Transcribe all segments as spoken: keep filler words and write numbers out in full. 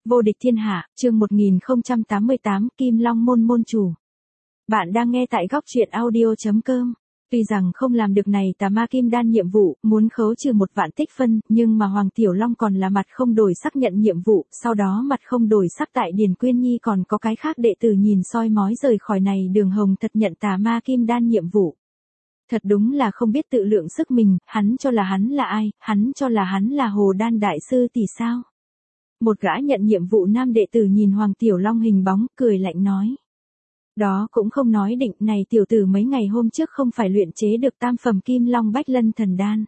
Vô địch thiên hạ, chương một nghìn không trăm tám mươi tám, Kim Long môn môn chủ. Bạn đang nghe tại góc truyện audio chấm com. Tuy rằng không làm được này tà ma kim đan nhiệm vụ, muốn khấu trừ một vạn tích phân, nhưng mà Hoàng Tiểu Long còn là mặt không đổi sắc nhận nhiệm vụ, sau đó mặt không đổi sắc tại Điền Quyên Nhi còn có cái khác đệ tử nhìn soi mói rời khỏi này Đường Hồng thật nhận tà ma kim đan nhiệm vụ. Thật đúng là không biết tự lượng sức mình, hắn cho là hắn là ai, hắn cho là hắn là Hồ Đan Đại Sư tỷ sao. Một gã nhận nhiệm vụ nam đệ tử nhìn Hoàng Tiểu Long hình bóng, cười lạnh nói. Đó cũng không nói định, này tiểu tử mấy ngày hôm trước không phải luyện chế được tam phẩm Kim Long Bách Lân Thần Đan.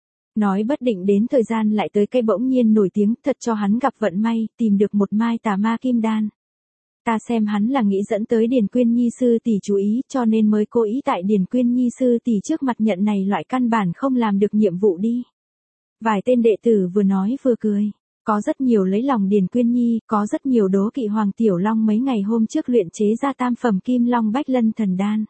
Nói bất định đến thời gian lại tới cây bỗng nhiên nổi tiếng, thật cho hắn gặp vận may, tìm được một mai tà ma kim đan. Ta xem hắn là nghĩ dẫn tới Điền Quyên Nhi sư tỷ chú ý, cho nên mới cố ý tại Điền Quyên Nhi sư tỷ trước mặt nhận này loại căn bản không làm được nhiệm vụ đi. Vài tên đệ tử vừa nói vừa cười. Có rất nhiều lấy lòng Điền Quyên Nhi, có rất nhiều đố kỵ Hoàng Tiểu Long mấy ngày hôm trước luyện chế ra tam phẩm Kim Long Bách Lân Thần Đan.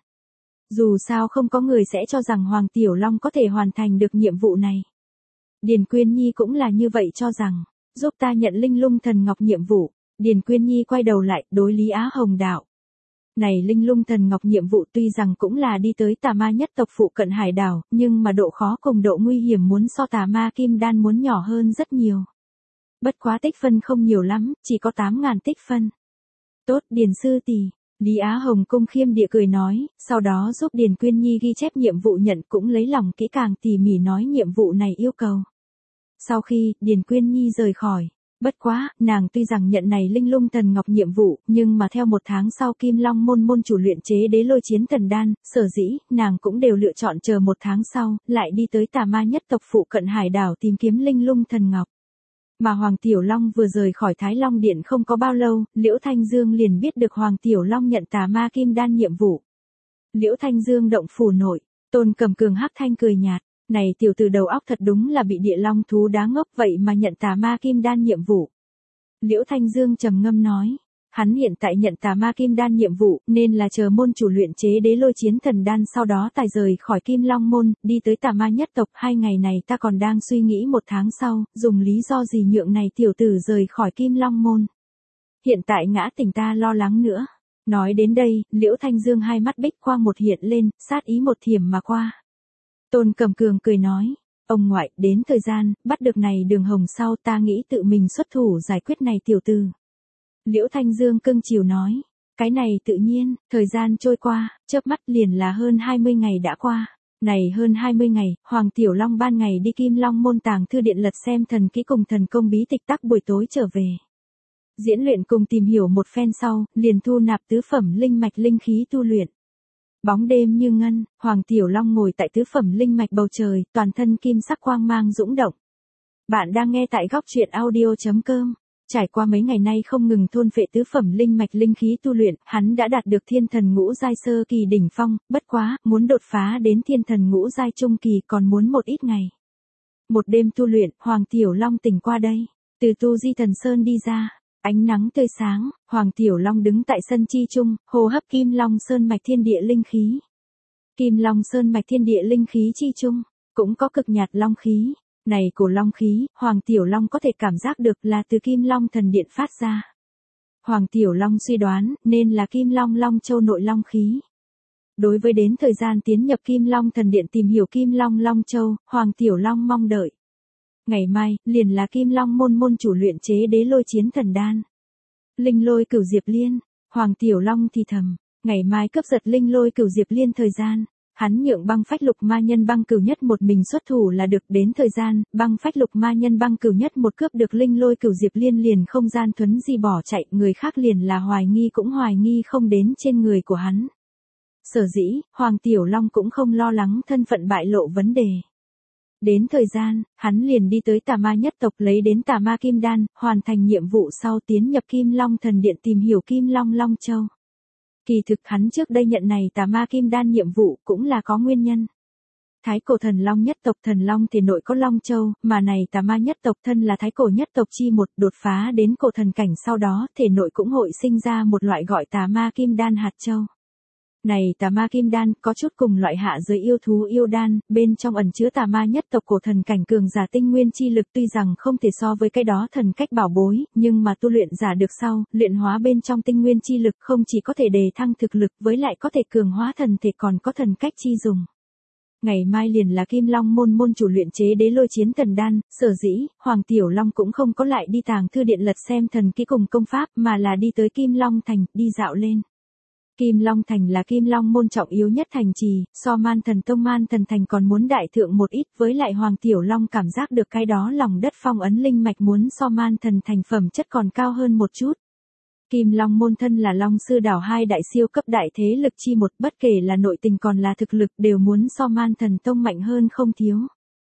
Dù sao không có người sẽ cho rằng Hoàng Tiểu Long có thể hoàn thành được nhiệm vụ này. Điền Quyên Nhi cũng là như vậy cho rằng, giúp ta nhận Linh Lung Thần Ngọc nhiệm vụ. Điền Quyên Nhi quay đầu lại, đối Lý Á Hồng đạo. Này Linh Lung Thần Ngọc nhiệm vụ tuy rằng cũng là đi tới tà ma nhất tộc phụ cận hải đảo, nhưng mà độ khó cùng độ nguy hiểm muốn so tà ma Kim Đan muốn nhỏ hơn rất nhiều. Bất quá tích phân không nhiều lắm, chỉ có tám ngàn tích phân. Tốt Điền sư tỷ, Lý Á Hồng cung khiêm địa cười nói, sau đó giúp Điền Quyên Nhi ghi chép nhiệm vụ nhận cũng lấy lòng kỹ càng tỉ mỉ nói nhiệm vụ này yêu cầu. Sau khi, Điền Quyên Nhi rời khỏi, bất quá, nàng tuy rằng nhận này Linh Lung Thần Ngọc nhiệm vụ, nhưng mà theo một tháng sau Kim Long môn môn chủ luyện chế đế lôi chiến thần đan, sở dĩ, nàng cũng đều lựa chọn chờ một tháng sau, lại đi tới tà ma nhất tộc phụ cận hải đảo tìm kiếm Linh Lung Thần Ngọc. Mà Hoàng Tiểu Long vừa rời khỏi Thái Long Điện không có bao lâu, Liễu Thanh Dương liền biết được Hoàng Tiểu Long nhận tà ma kim đan nhiệm vụ. Liễu Thanh Dương động phủ nội, Tôn Cầm Cường hắc thanh cười nhạt, này tiểu tử đầu óc thật đúng là bị địa long thú đá ngốc vậy mà nhận tà ma kim đan nhiệm vụ. Liễu Thanh Dương trầm ngâm nói, hắn hiện tại nhận tà ma kim đan nhiệm vụ nên là chờ môn chủ luyện chế đế lôi chiến thần đan sau đó tài rời khỏi Kim Long môn, đi tới tà ma nhất tộc. Hai ngày này ta còn đang suy nghĩ một tháng sau, dùng lý do gì nhượng này tiểu tử rời khỏi Kim Long môn. Hiện tại ngã tình ta lo lắng nữa. Nói đến đây, Liễu Thanh Dương hai mắt bích quang một hiện lên, sát ý một thiểm mà qua. Tôn Cầm Cường cười nói, ông ngoại, đến thời gian, bắt được này Đường Hồng sau ta nghĩ tự mình xuất thủ giải quyết này tiểu tử. Liễu Thanh Dương cưng chiều nói, cái này tự nhiên, thời gian trôi qua, chớp mắt liền là hơn hai mươi ngày đã qua. Này hơn hai mươi ngày, Hoàng Tiểu Long ban ngày đi Kim Long môn tàng thư điện lật xem thần kỹ cùng thần công bí tịch tắc buổi tối trở về. Diễn luyện cùng tìm hiểu một phen sau, liền thu nạp tứ phẩm linh mạch linh khí tu luyện. Bóng đêm như ngân, Hoàng Tiểu Long ngồi tại tứ phẩm linh mạch bầu trời, toàn thân kim sắc quang mang dũng động. Bạn đang nghe tại góc truyện audio chấm com. Trải qua mấy ngày nay không ngừng thôn phệ tứ phẩm linh mạch linh khí tu luyện, hắn đã đạt được thiên thần ngũ giai sơ kỳ đỉnh phong, bất quá, muốn đột phá đến thiên thần ngũ giai trung kỳ còn muốn một ít ngày. Một đêm tu luyện, Hoàng Tiểu Long tỉnh qua đây, từ tu di thần sơn đi ra, ánh nắng tươi sáng, Hoàng Tiểu Long đứng tại sân chi trung, hô hấp Kim Long Sơn mạch thiên địa linh khí. Kim Long Sơn mạch thiên địa linh khí chi trung, cũng có cực nhạt long khí. Này cổ long khí, Hoàng Tiểu Long có thể cảm giác được là từ Kim Long thần điện phát ra. Hoàng Tiểu Long suy đoán, nên là Kim Long Long Châu nội long khí. Đối với đến thời gian tiến nhập Kim Long thần điện tìm hiểu Kim Long Long Châu, Hoàng Tiểu Long mong đợi. Ngày mai, liền là Kim Long môn môn chủ luyện chế đế lôi chiến thần đan. Linh lôi cửu diệp liên, Hoàng Tiểu Long thì thầm, ngày mai cướp giật linh lôi cửu diệp liên thời gian. Hắn nhượng băng phách lục ma nhân băng cửu nhất một mình xuất thủ là được đến thời gian, băng phách lục ma nhân băng cửu nhất một cướp được linh lôi cửu diệp liên liền không gian thuấn di bỏ chạy, người khác liền là hoài nghi cũng hoài nghi không đến trên người của hắn. Sở dĩ, Hoàng Tiểu Long cũng không lo lắng thân phận bại lộ vấn đề. Đến thời gian, hắn liền đi tới tà ma nhất tộc lấy đến tà ma kim đan, hoàn thành nhiệm vụ sau tiến nhập Kim Long thần điện tìm hiểu Kim Long Long Châu. Kỳ thực hắn trước đây nhận này tà ma kim đan nhiệm vụ cũng là có nguyên nhân. Thái cổ thần long nhất tộc thần long thể nội có Long Châu, mà này tà ma nhất tộc thân là thái cổ nhất tộc chi một đột phá đến cổ thần cảnh sau đó thể nội cũng hội sinh ra một loại gọi tà ma kim đan hạt châu. Này tà ma kim đan, có chút cùng loại hạ giới yêu thú yêu đan, bên trong ẩn chứa tà ma nhất tộc cổ thần cảnh cường giả tinh nguyên chi lực, tuy rằng không thể so với cái đó thần cách bảo bối, nhưng mà tu luyện giả được sau, luyện hóa bên trong tinh nguyên chi lực không chỉ có thể đề thăng thực lực, với lại có thể cường hóa thần thể, còn có thần cách chi dùng. Ngày mai liền là Kim Long môn môn chủ luyện chế đế lôi chiến thần đan, sở dĩ, Hoàng Tiểu Long cũng không có lại đi tàng thư điện lật xem thần kỹ cùng công pháp, mà là đi tới Kim Long thành, đi dạo lên. Kim Long thành là Kim Long môn trọng yếu nhất thành trì, so Man Thần Tông Man Thần thành còn muốn đại thượng một ít, với lại Hoàng Tiểu Long cảm giác được cái đó lòng đất phong ấn linh mạch muốn so Man Thần thành phẩm chất còn cao hơn một chút. Kim Long môn thân là Long Sư đảo hai đại siêu cấp đại thế lực chi một, bất kể là nội tình còn là thực lực đều muốn so Man Thần Tông mạnh hơn không thiếu.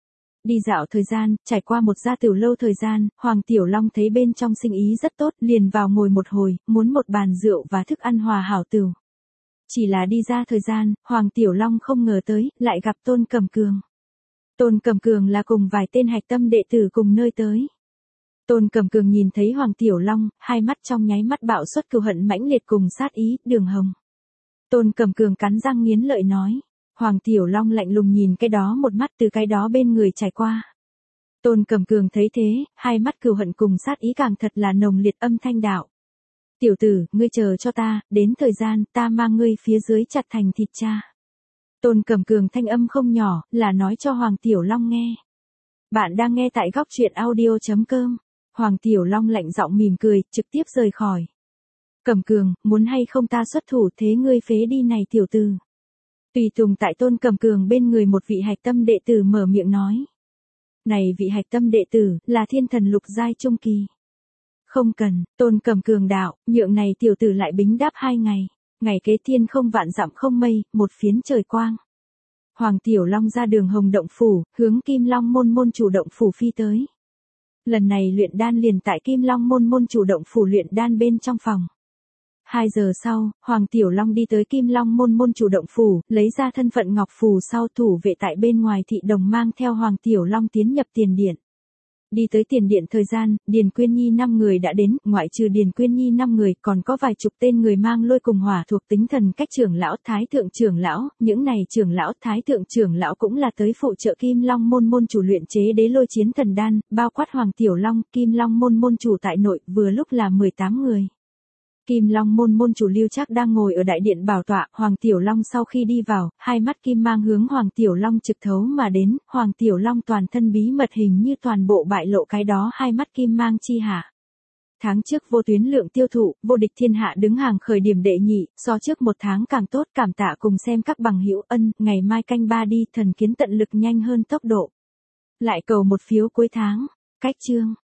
Đi dạo thời gian, trải qua một gia tiểu lâu thời gian, Hoàng Tiểu Long thấy bên trong sinh ý rất tốt, liền vào ngồi một hồi, muốn một bàn rượu và thức ăn hòa hảo tửu. Chỉ là đi ra thời gian, Hoàng Tiểu Long không ngờ tới, lại gặp Tôn Cẩm Cường. Tôn Cẩm Cường là cùng vài tên hạch tâm đệ tử cùng nơi tới. Tôn Cẩm Cường nhìn thấy Hoàng Tiểu Long, hai mắt trong nháy mắt bạo xuất cừu hận mãnh liệt cùng sát ý, Đường Hồng. Tôn Cẩm Cường cắn răng nghiến lợi nói. Hoàng Tiểu Long lạnh lùng nhìn cái đó một mắt từ cái đó bên người trải qua. Tôn Cẩm Cường thấy thế, hai mắt cừu hận cùng sát ý càng thật là nồng liệt, âm thanh đạo. Tiểu tử, ngươi chờ cho ta, đến thời gian, ta mang ngươi phía dưới chặt thành thịt cha. Tôn Cẩm Cường thanh âm không nhỏ, là nói cho Hoàng Tiểu Long nghe. Bạn đang nghe tại góc truyện audio chấm com. Hoàng Tiểu Long lạnh giọng mỉm cười, trực tiếp rời khỏi. Cẩm Cường, muốn hay không ta xuất thủ thế ngươi phế đi này tiểu tử. Tùy tùng tại Tôn Cẩm Cường bên người một vị hạch tâm đệ tử mở miệng nói. Này vị hạch tâm đệ tử, là thiên thần lục giai trung kỳ. Không cần, Tôn Cẩm Cường đạo, nhượng này tiểu tử lại bính đáp hai ngày. Ngày kế thiên không vạn dặm không mây, một phiến trời quang. Hoàng Tiểu Long ra Đường Hồng động phủ, hướng Kim Long môn môn chủ động phủ phi tới. Lần này luyện đan liền tại Kim Long môn môn chủ động phủ luyện đan bên trong phòng. Hai giờ sau, Hoàng Tiểu Long đi tới Kim Long môn môn chủ động phủ, lấy ra thân phận ngọc phù sau thủ vệ tại bên ngoài thị đồng mang theo Hoàng Tiểu Long tiến nhập tiền điện. Đi tới tiền điện thời gian, Điền Quyên Nhi năm người đã đến, ngoại trừ Điền Quyên Nhi năm người, còn có vài chục tên người mang lôi cùng hỏa thuộc tính thần cách trưởng lão, thái thượng trưởng lão, những này trưởng lão, thái thượng trưởng lão cũng là tới phụ trợ Kim Long môn môn chủ luyện chế đế lôi chiến thần đan, bao quát Hoàng Tiểu Long, Kim Long môn môn chủ tại nội, vừa lúc là mười tám người. Kim Long môn môn chủ Lưu Trác đang ngồi ở đại điện bảo tọa, Hoàng Tiểu Long sau khi đi vào, hai mắt kim mang hướng Hoàng Tiểu Long trực thấu mà đến, Hoàng Tiểu Long toàn thân bí mật hình như toàn bộ bại lộ cái đó hai mắt kim mang chi hạ. Tháng trước vô tuyến lượng tiêu thụ, vô địch thiên hạ đứng hàng khởi điểm đệ nhị, so trước một tháng càng tốt, cảm tạ cùng xem các bằng hữu ân, ngày mai canh ba đi, thần kiến tận lực nhanh hơn tốc độ. Lại cầu một phiếu cuối tháng, cách chương.